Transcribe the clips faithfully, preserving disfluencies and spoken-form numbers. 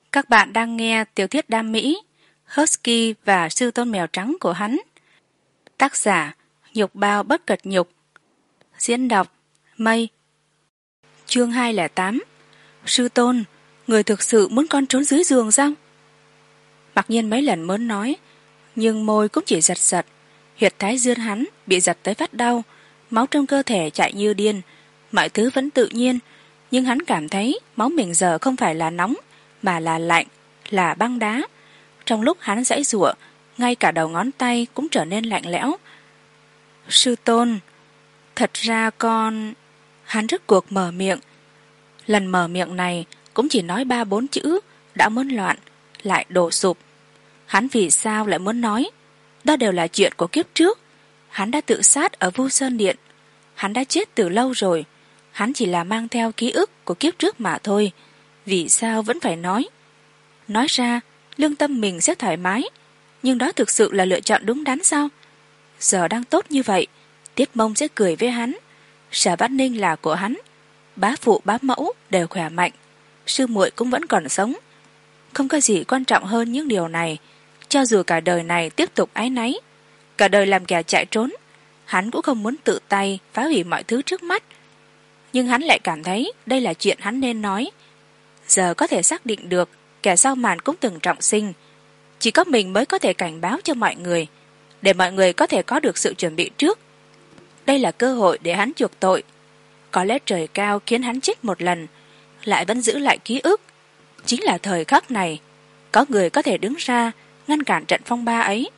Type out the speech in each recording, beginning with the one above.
Các bạn đang nghe tiểu thuyết đam mỹ Husky và sư tôn mèo trắng của hắn. Tác giả Nhục Bao Bất Cật Nhục. Diễn đọc Mây. Chương hai không tám. Sư tôn, người thực sự muốn con trốn dưới giường sao? Mặc nhiên mấy lần muốn nói, nhưng môi cũng chỉ giật giật. Huyệt thái dương hắn bị giật tới phát đau, máu trong cơ thể chạy như điên. Mọi thứ vẫn tự nhiên, nhưng hắn cảm thấy máu mình giờ không phải là nóng, mà là lạnh, là băng đá. Trong lúc hắn giãy giụa, ngay cả đầu ngón tay cũng trở nên lạnh lẽo. Sư tôn, thật ra con... Hắn rốt cuộc mở miệng. Lần mở miệng này cũng chỉ nói ba bốn chữ, đã muốn loạn, lại đổ sụp. Hắn vì sao lại muốn nói? Đó đều là chuyện của kiếp trước. Hắn đã tự sát ở Vu Sơn Điện. Hắn đã chết từ lâu rồi. Hắn chỉ là mang theo ký ức của kiếp trước mà thôi. Vì sao vẫn phải nói? Nói ra, lương tâm mình sẽ thoải mái. Nhưng đó thực sự là lựa chọn đúng đắn sao? Giờ đang tốt như vậy, Tiết Mông sẽ cười với hắn. Sở Bát Ninh là của hắn. Bá phụ bá mẫu đều khỏe mạnh. Sư muội cũng vẫn còn sống. Không có gì quan trọng hơn những điều này. Cho dù cả đời này tiếp tục áy náy, cả đời làm kẻ chạy trốn, hắn cũng không muốn tự tay phá hủy mọi thứ trước mắt. Nhưng hắn lại cảm thấy đây là chuyện hắn nên nói. Giờ có thể xác định được kẻ sau màn cũng từng trọng sinh. Chỉ có mình mới có thể cảnh báo cho mọi người, để mọi người có thể có được sự chuẩn bị trước. Đây là cơ hội để hắn chuộc tội. Có lẽ trời cao khiến hắn chết một lần, lại vẫn giữ lại ký ức. Chính là thời khắc này, có người có thể đứng ra ngăn cản trận phong ba ấy,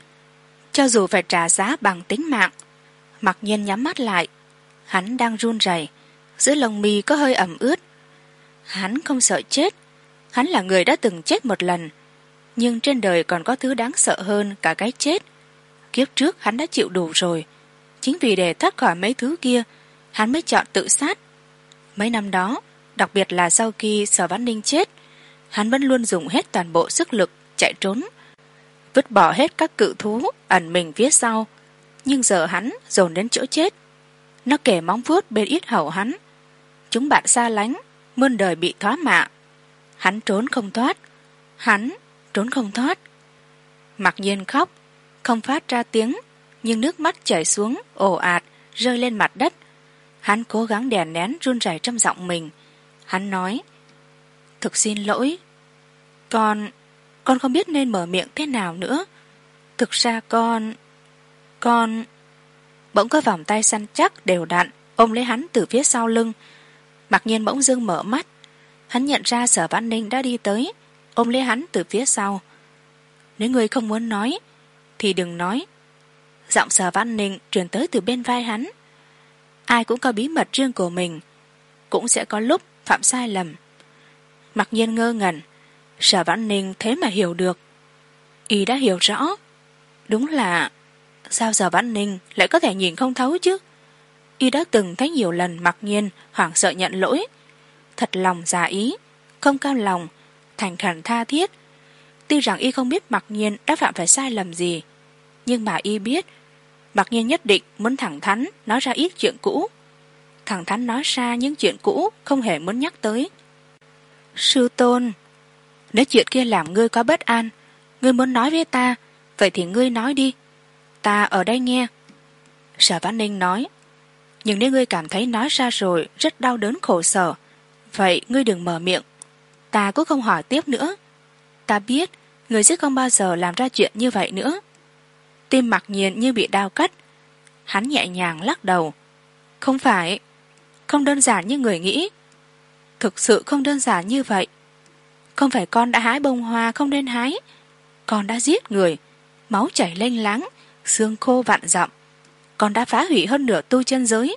cho dù phải trả giá bằng tính mạng. Mặc nhiên nhắm mắt lại. Hắn đang run rẩy, giữa lông mi có hơi ẩm ướt. Hắn không sợ chết. Hắn là người đã từng chết một lần. Nhưng trên đời còn có thứ đáng sợ hơn cả cái chết. Kiếp trước hắn đã chịu đủ rồi. Chính vì để thoát khỏi mấy thứ kia, hắn mới chọn tự sát. Mấy năm đó, đặc biệt là sau khi Sở Văn Ninh chết, hắn vẫn luôn dùng hết toàn bộ sức lực chạy trốn, vứt bỏ hết các cự thú ẩn mình phía sau. Nhưng giờ hắn dồn đến chỗ chết. Nó kề móng vuốt bên yết hầu hắn. Chúng bạn xa lánh, muôn đời bị thoá mạ. Hắn trốn không thoát. Hắn trốn không thoát. Mặc nhiên khóc, không phát ra tiếng, nhưng nước mắt chảy xuống ồ ạt rơi lên mặt đất. Hắn cố gắng đè nén run rẩy trong giọng mình. Hắn nói: Thực xin lỗi. Con Con không biết nên mở miệng thế nào nữa. Thực ra con Con Bỗng có vòng tay săn chắc đều đặn ôm lấy hắn từ phía sau lưng. Mặc nhiên bỗng dưng mở mắt. Hắn nhận ra Sở Văn Ninh đã đi tới, ôm lấy hắn từ phía sau. Nếu ngươi không muốn nói thì đừng nói. Giọng Sở Văn Ninh truyền tới từ bên vai hắn. Ai cũng có bí mật riêng của mình, cũng sẽ có lúc phạm sai lầm. Mặc nhiên ngơ ngẩn. Sở Văn Ninh thế mà hiểu được. Y đã hiểu rõ. Đúng là sao Sở Văn Ninh lại có thể nhìn không thấu chứ? Y đã từng thấy nhiều lần Mặc nhiên hoảng sợ nhận lỗi, thật lòng giả ý, không cam lòng, thành khẩn tha thiết. Tuy rằng Y không biết Mặc nhiên đã phạm phải sai lầm gì, nhưng mà Y biết Mặc nhiên nhất định muốn thẳng thắn nói ra ít chuyện cũ, thẳng thắn nói ra những chuyện cũ không hề muốn nhắc tới. Sư tôn, nếu chuyện kia làm ngươi có bất an, ngươi muốn nói với ta, vậy thì ngươi nói đi, ta ở đây nghe. Sở Văn Ninh nói: Nhưng nếu ngươi cảm thấy nói ra rồi rất đau đớn khổ sở, vậy ngươi đừng mở miệng. Ta cũng không hỏi tiếp nữa. Ta biết ngươi sẽ không bao giờ làm ra chuyện như vậy nữa. Tim Mặc nhiên như bị đau cắt. Hắn nhẹ nhàng lắc đầu. Không phải, không đơn giản như người nghĩ. Thực sự không đơn giản như vậy. Không phải con đã hái bông hoa không nên hái. Con đã giết người, máu chảy lênh láng, xương khô vạn dặm. Con đã phá hủy hơn nửa tu chân giới.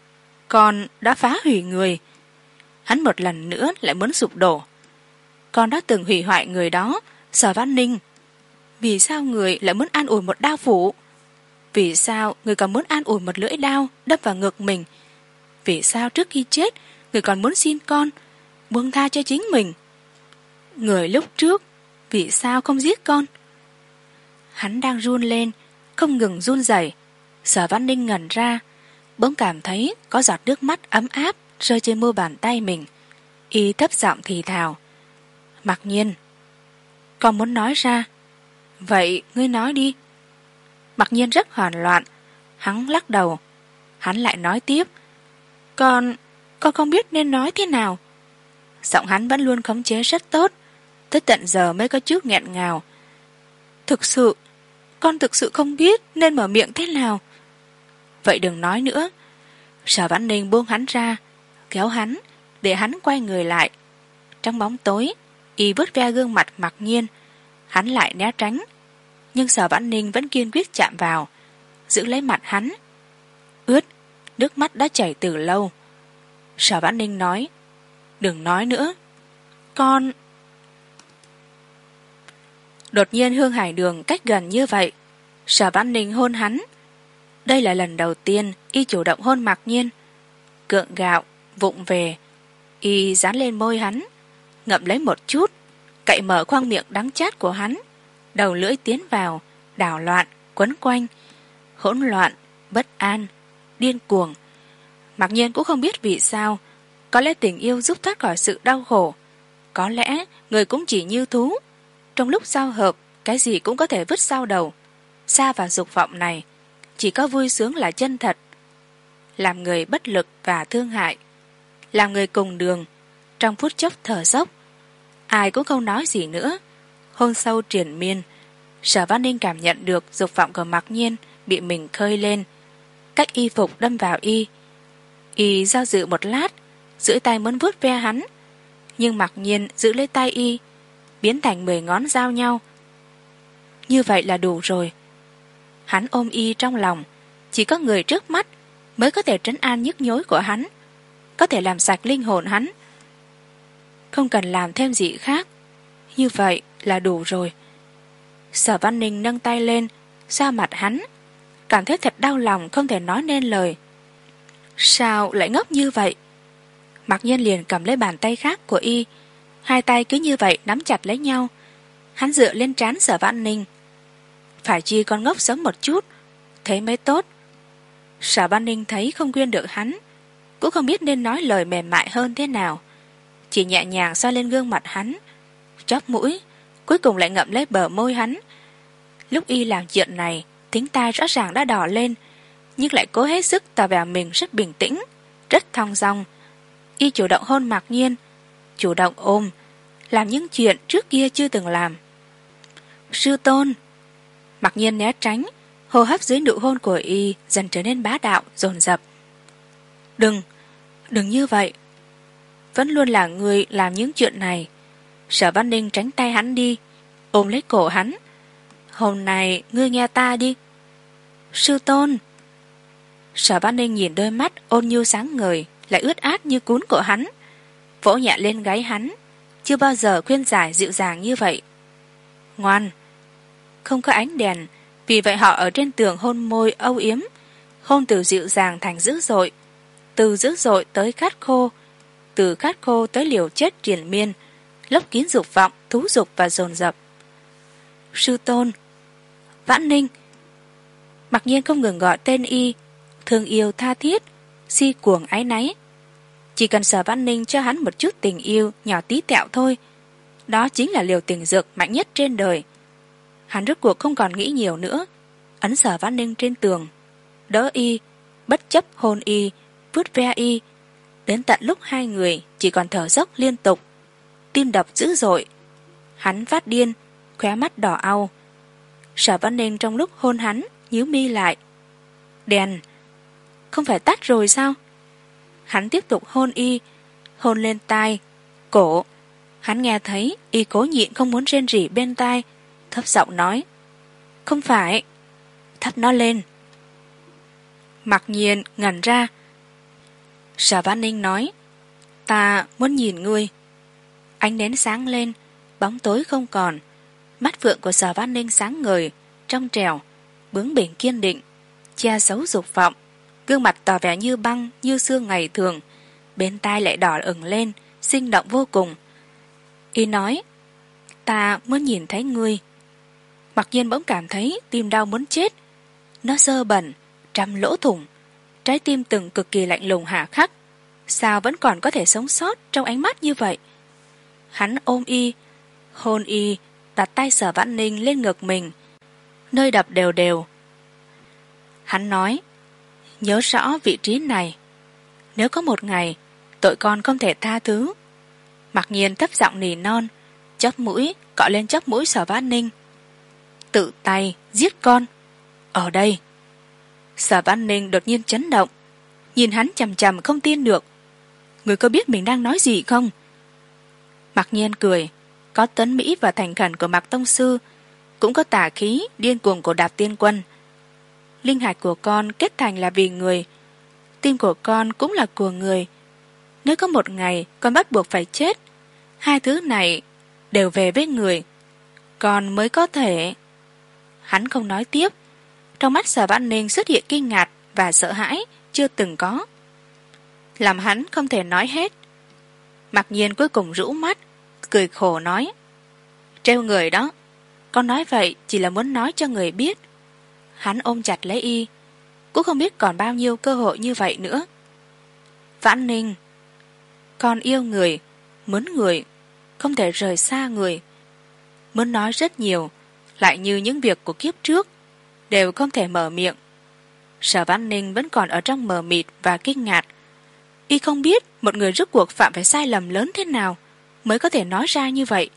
Con đã phá hủy người. Hắn một lần nữa lại muốn sụp đổ. Con đã từng hủy hoại người đó, Sở Văn Ninh. Vì sao người lại muốn an ủi một đao phủ? Vì sao người còn muốn an ủi một lưỡi đao đâm vào ngực mình? Vì sao trước khi chết người còn muốn xin con buông tha cho chính mình? Người lúc trước vì sao không giết con? Hắn đang run lên, không ngừng run rẩy. Sở Văn Ninh ngẩn ra, bỗng cảm thấy có giọt nước mắt ấm áp rơi trên mu bàn tay mình. Y thấp giọng thì thào: Mặc Nhiên, con muốn nói ra. Vậy ngươi nói đi. Mặc Nhiên rất hoảng loạn. Hắn lắc đầu. Hắn lại nói tiếp. Con, con không biết nên nói thế nào. Giọng hắn vẫn luôn khống chế rất tốt, tới tận giờ mới có chút nghẹn ngào. Thực sự, con thực sự không biết nên mở miệng thế nào. Vậy đừng nói nữa. Sở Vãn Ninh buông hắn ra, kéo hắn, để hắn quay người lại. Trong bóng tối, y vuốt ve gương mặt Mặc Nhiên. Hắn lại né tránh, nhưng Sở Vãn Ninh vẫn kiên quyết chạm vào, giữ lấy mặt hắn. Ướt, nước mắt đã chảy từ lâu. Sở Vãn Ninh nói, đừng nói nữa. Con... Đột nhiên Hương Hải Đường cách gần như vậy. Sở Vãn Ninh hôn hắn. Đây là lần đầu tiên y chủ động hôn Mặc Nhiên. Cượng gạo, vụng về. Y dán lên môi hắn, ngậm lấy một chút, cậy mở khoang miệng đắng chát của hắn. Đầu lưỡi tiến vào, đảo loạn, quấn quanh. Hỗn loạn, bất an, điên cuồng. Mặc Nhiên cũng không biết vì sao. Có lẽ tình yêu giúp thoát khỏi sự đau khổ. Có lẽ người cũng chỉ như thú. Trong lúc giao hợp, cái gì cũng có thể vứt sau đầu. Xa vào dục vọng này, chỉ có vui sướng là chân thật. Làm người bất lực và thương hại, làm người cùng đường. Trong phút chốc thở dốc, ai cũng không nói gì nữa. Hôn sâu triền miên. Sở Vãn Ninh cảm nhận được dục vọng của Mặc Nhiên bị mình khơi lên. Cách y phục đâm vào y. Y do dự một lát, duỗi tay muốn vuốt ve hắn, nhưng Mặc Nhiên giữ lấy tay y, biến thành mười ngón giao nhau. Như vậy là đủ rồi. Hắn ôm y trong lòng. Chỉ có người trước mắt mới có thể trấn an nhức nhối của hắn, có thể làm sạch linh hồn hắn. Không cần làm thêm gì khác. Như vậy là đủ rồi. Sở Vãn Ninh nâng tay lên, xoa mặt hắn, cảm thấy thật đau lòng không thể nói nên lời. Sao lại ngốc như vậy? Mặc Nhiên liền cầm lấy bàn tay khác của y. Hai tay cứ như vậy nắm chặt lấy nhau. Hắn dựa lên trán Sở Vãn Ninh. Phải chi con ngốc sống một chút, thế mới tốt. Sở Vãn Ninh thấy không khuyên được hắn, cũng không biết nên nói lời mềm mại hơn thế nào, chỉ nhẹ nhàng xoa lên gương mặt hắn, chóp mũi, cuối cùng lại ngậm lấy bờ môi hắn. Lúc y làm chuyện này, thính tai rõ ràng đã đỏ lên, nhưng lại cố hết sức tỏ vẻ mình rất bình tĩnh, rất thong dong. Y chủ động hôn Mặc Nhiên, chủ động ôm, làm những chuyện trước kia chưa từng làm. Sư tôn. Mặc Nhiên né tránh, hô hấp dưới nụ hôn của y dần trở nên bá đạo, dồn dập. Đừng, đừng như vậy. Vẫn luôn là người làm những chuyện này. Sở Vãn Ninh tránh tay hắn đi, ôm lấy cổ hắn. Hôm nay ngươi nghe ta đi. Sư tôn. Sở Vãn Ninh nhìn đôi mắt ôn nhu sáng ngời lại ướt át như cún của hắn, vỗ nhẹ lên gáy hắn, chưa bao giờ khuyên giải dịu dàng như vậy. Ngoan. Không có ánh đèn, vì vậy họ ở trên tường hôn môi âu yếm, hôn từ dịu dàng thành dữ dội, từ dữ dội tới khát khô, từ khát khô tới liều chết triền miên, lấp kín dục vọng, thú dục và dồn dập. Sư tôn. Vãn Ninh. Mặc Nhiên không ngừng gọi tên y, thương yêu tha thiết, si cuồng áy náy. Chỉ cần Sở Vãn Ninh cho hắn một chút tình yêu nhỏ tí tẹo thôi, đó chính là liều tình dược mạnh nhất trên đời. Hắn rốt cuộc không còn nghĩ nhiều nữa, ấn Sở Vãn Ninh trên tường, đỡ y, bất chấp hôn y, vuốt ve y, đến tận lúc hai người chỉ còn thở dốc liên tục, tim đập dữ dội. Hắn phát điên, khóe mắt đỏ au. Sở Vãn Ninh trong lúc hôn hắn nhíu mi lại. Đèn không phải tắt rồi sao? Hắn tiếp tục hôn y, hôn lên tai, cổ. Hắn nghe thấy y cố nhịn không muốn rên rỉ bên tai, thấp giọng nói, không phải, thắp nó lên. Mặc Nhiên ngẩn ra. Sở Vãn Ninh nói, ta muốn nhìn ngươi. Ánh nến sáng lên, bóng tối không còn. Mắt phượng của Sở Vãn Ninh sáng ngời, trong trẻo, bướng bỉnh kiên định, che giấu dục vọng. Gương mặt tỏ vẻ như băng, như xương ngày thường, bên tai lại đỏ ửng lên, sinh động vô cùng. Y nói, ta muốn nhìn thấy ngươi. Mặc Nhiên bỗng cảm thấy tim đau muốn chết. Nó dơ bẩn, trăm lỗ thủng, trái tim từng cực kỳ lạnh lùng hà khắc, sao vẫn còn có thể sống sót trong ánh mắt như vậy. Hắn ôm y, Hôn y đặt tay Sở Vãn Ninh lên ngực mình, nơi đập đều đều. Hắn nói, nhớ rõ vị trí này, nếu có một ngày tội con không thể tha thứ. Mặc nhiên thấp giọng nỉ non, chóp mũi cọ lên chóp mũi Sở Vãn Ninh. Tự tay giết con ở đây. Sở Vãn Ninh đột nhiên chấn động, nhìn hắn chằm chằm không tin được. Người có biết mình đang nói gì không? Mặc nhiên cười, có tấn mỹ và thành khẩn của Mạc Tông Sư, cũng có tà khí điên cuồng của Đạp Tiên Quân. Linh hạch của con kết thành là vì người, tim của con cũng là của người. Nếu có một ngày con bắt buộc phải chết, hai thứ này đều về với người, con mới có thể. Hắn không nói tiếp. Trong mắt Sở Vãn Ninh xuất hiện kinh ngạc và sợ hãi chưa từng có, làm hắn không thể nói hết. Mặc nhiên cuối cùng rũ mắt, cười khổ nói, trêu người đó, con nói vậy chỉ là muốn nói cho người biết. Hắn ôm chặt lấy y, cũng không biết còn bao nhiêu cơ hội như vậy nữa. Vãn Ninh, con yêu người, muốn người, không thể rời xa người. Muốn nói rất nhiều, lại như những việc của kiếp trước đều không thể mở miệng. Sở Vãn Ninh vẫn còn ở trong mờ mịt và kinh ngạc. Y không biết một người rốt cuộc phạm phải sai lầm lớn thế nào mới có thể nói ra như vậy.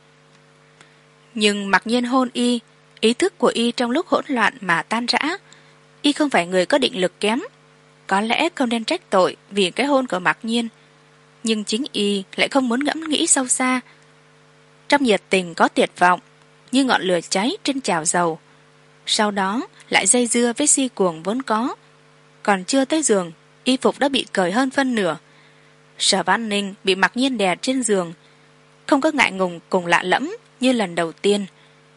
Nhưng mặc nhiên hôn y, ý thức của y trong lúc hỗn loạn mà tan rã. Y không phải người có định lực kém, có lẽ không nên trách tội vì cái hôn của Mặc Nhiên, nhưng chính y lại không muốn ngẫm nghĩ sâu xa. Trong nhiệt tình có tuyệt vọng, như ngọn lửa cháy trên chảo dầu, sau đó lại dây dưa với si cuồng vốn có. Còn chưa tới giường, y phục đã bị cởi hơn phân nửa. Sở Vãn Ninh bị Mặc Nhiên đè trên giường, không có ngại ngùng cùng lạ lẫm như lần đầu tiên.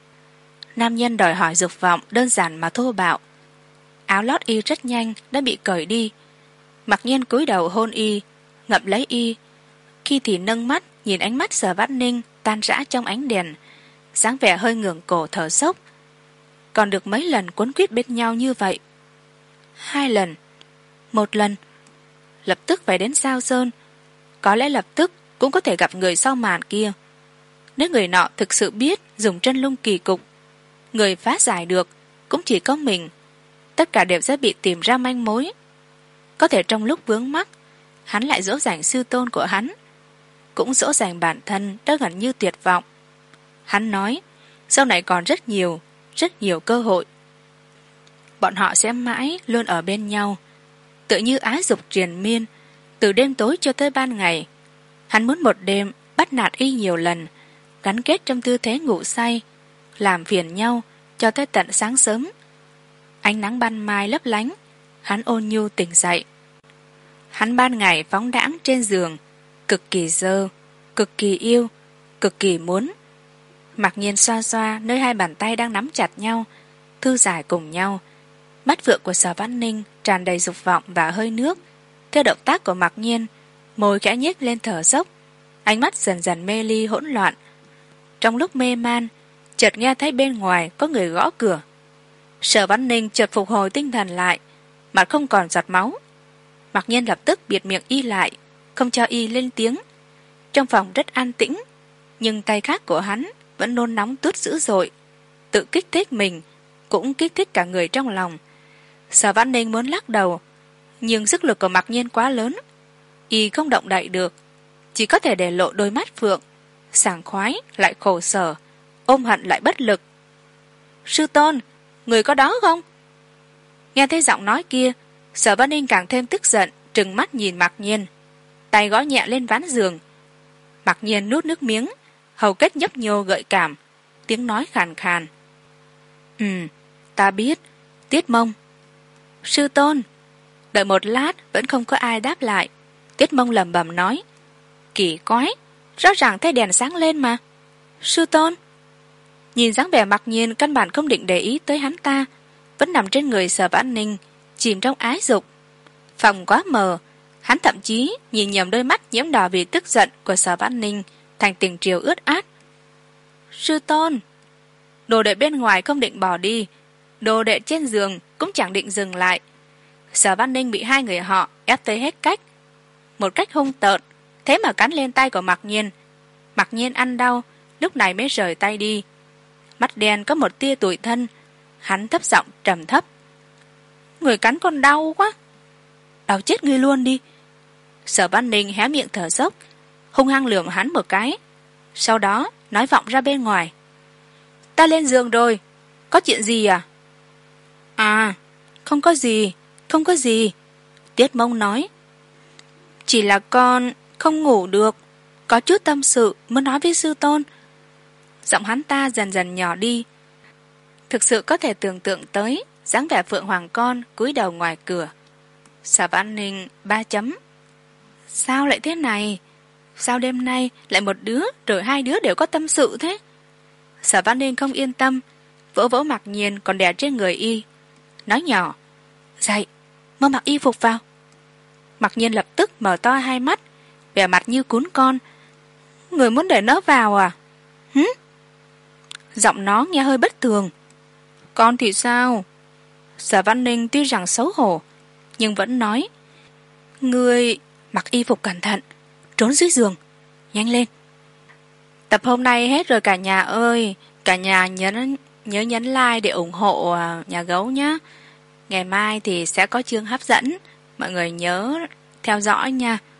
Nam nhân đòi hỏi dục vọng đơn giản mà thô bạo. Áo lót y rất nhanh đã bị cởi đi. Mặc Nhiên cúi đầu hôn y, ngậm lấy y, khi thì nâng mắt nhìn ánh mắt Sở Vãn Ninh tan rã trong ánh đèn, dáng vẻ hơi ngưỡng cổ thở sốc. Còn được mấy lần quấn quýt bên nhau như vậy? Hai lần, một lần. Lập tức phải đến Sao Sơn, có lẽ lập tức cũng có thể gặp người sau màn kia. Nếu người nọ thực sự biết dùng chân lung kỳ cục, người phá giải được cũng chỉ có mình. Tất cả đều sẽ bị tìm ra manh mối. Có thể trong lúc vướng mắc, hắn lại dỗ dành sư tôn của hắn, cũng dỗ dành bản thân đã gần như tuyệt vọng. Hắn nói, sau này còn rất nhiều, rất nhiều cơ hội. Bọn họ sẽ mãi luôn ở bên nhau, tự như ái dục triền miên, từ đêm tối cho tới ban ngày. Hắn muốn một đêm bắt nạt y nhiều lần, gắn kết trong tư thế ngủ say, làm phiền nhau cho tới tận sáng sớm. Ánh nắng ban mai lấp lánh, hắn ôn nhu tỉnh dậy. Hắn ban ngày phóng đãng trên giường, cực kỳ dơ, cực kỳ yêu, cực kỳ muốn. Mặc Nhiên xoa xoa nơi hai bàn tay đang nắm chặt nhau, thư giải cùng nhau. Mắt vượng của Sở Vãn Ninh tràn đầy dục vọng và hơi nước. Theo động tác của Mặc Nhiên, môi khẽ nhếch lên thở dốc, ánh mắt dần dần mê ly hỗn loạn. Trong lúc mê man, chợt nghe thấy bên ngoài có người gõ cửa. Sở Vãn Ninh chợt phục hồi tinh thần lại, mặt không còn giọt máu. Mặc Nhiên lập tức bịt miệng y lại, không cho y lên tiếng. Trong phòng rất an tĩnh, nhưng tay khác của hắn vẫn nôn nóng tuốt dữ dội, tự kích thích mình, cũng kích thích cả người trong lòng. Sở Vãn Ninh muốn lắc đầu, nhưng sức lực của Mặc Nhiên quá lớn, y không động đậy được, chỉ có thể để lộ đôi mắt phượng, sảng khoái lại khổ sở, ôm hận lại bất lực. Sư tôn, người có đó không? Nghe thấy giọng nói kia, Sở Vãn Ninh càng thêm tức giận, trừng mắt nhìn Mặc Nhiên, tay gõ nhẹ lên ván giường. Mặc Nhiên nuốt nước miếng, hầu kết nhấp nhô gợi cảm, tiếng nói khàn khàn. Ừ, ta biết, Tiết Mông. Sư tôn. Đợi một lát vẫn không có ai đáp lại. Tiết Mông lẩm bẩm nói, kỳ quái, rõ ràng thấy đèn sáng lên mà. Sư tôn. Nhìn dáng vẻ Mặc Nhiên căn bản không định để ý tới hắn ta, vẫn nằm trên người Sở Vãn Ninh, chìm trong ái dục. Phòng quá mờ, hắn thậm chí nhìn nhầm đôi mắt nhiễm đỏ vì tức giận của Sở Vãn Ninh thành tình triều ướt át. Sư tôn. Đồ đệ bên ngoài không định bỏ đi, đồ đệ trên giường cũng chẳng định dừng lại. Sở Vãn Ninh bị hai người họ ép tới hết cách, một cách hung tợn, thế mà cắn lên tay của Mặc Nhiên. Mặc Nhiên ăn đau, lúc này mới rời tay đi. Mắt đen có một tia tủi thân. Hắn thấp giọng trầm thấp: người cắn con đau quá. Đau chết ngươi luôn đi. Sở Văn Ninh hé miệng thở dốc, hung hăng lườm hắn một cái, sau đó nói vọng ra bên ngoài: ta lên giường rồi, có chuyện gì à? À, không có gì, không có gì. Tiết Mông nói: chỉ là con không ngủ được, có chút tâm sự muốn nói với sư tôn. Giọng hắn ta dần dần nhỏ đi. Thực sự có thể tưởng tượng tới dáng vẻ phượng hoàng con cúi đầu ngoài cửa. Sở Văn Ninh ba chấm. Sao lại thế này? Sao đêm nay lại một đứa rồi hai đứa đều có tâm sự thế? Sở Văn Ninh không yên tâm, vỗ vỗ Mặc Nhiên còn đè trên người y, nói nhỏ: dậy, mau mặc y phục vào. Mặc Nhiên lập tức mở to hai mắt, vẻ mặt như cún con. Người muốn để nó vào à? Hứ? Giọng nó nghe hơi bất thường. Con thì sao? Sở Văn Ninh tuy rằng xấu hổ, nhưng vẫn nói: người mặc y phục cẩn thận, trốn dưới giường, nhanh lên. Tập hôm nay hết rồi cả nhà ơi. Cả nhà nhớ nhớ nhấn like để ủng hộ nhà gấu nhé. Ngày mai thì sẽ có chương hấp dẫn, mọi người nhớ theo dõi nha.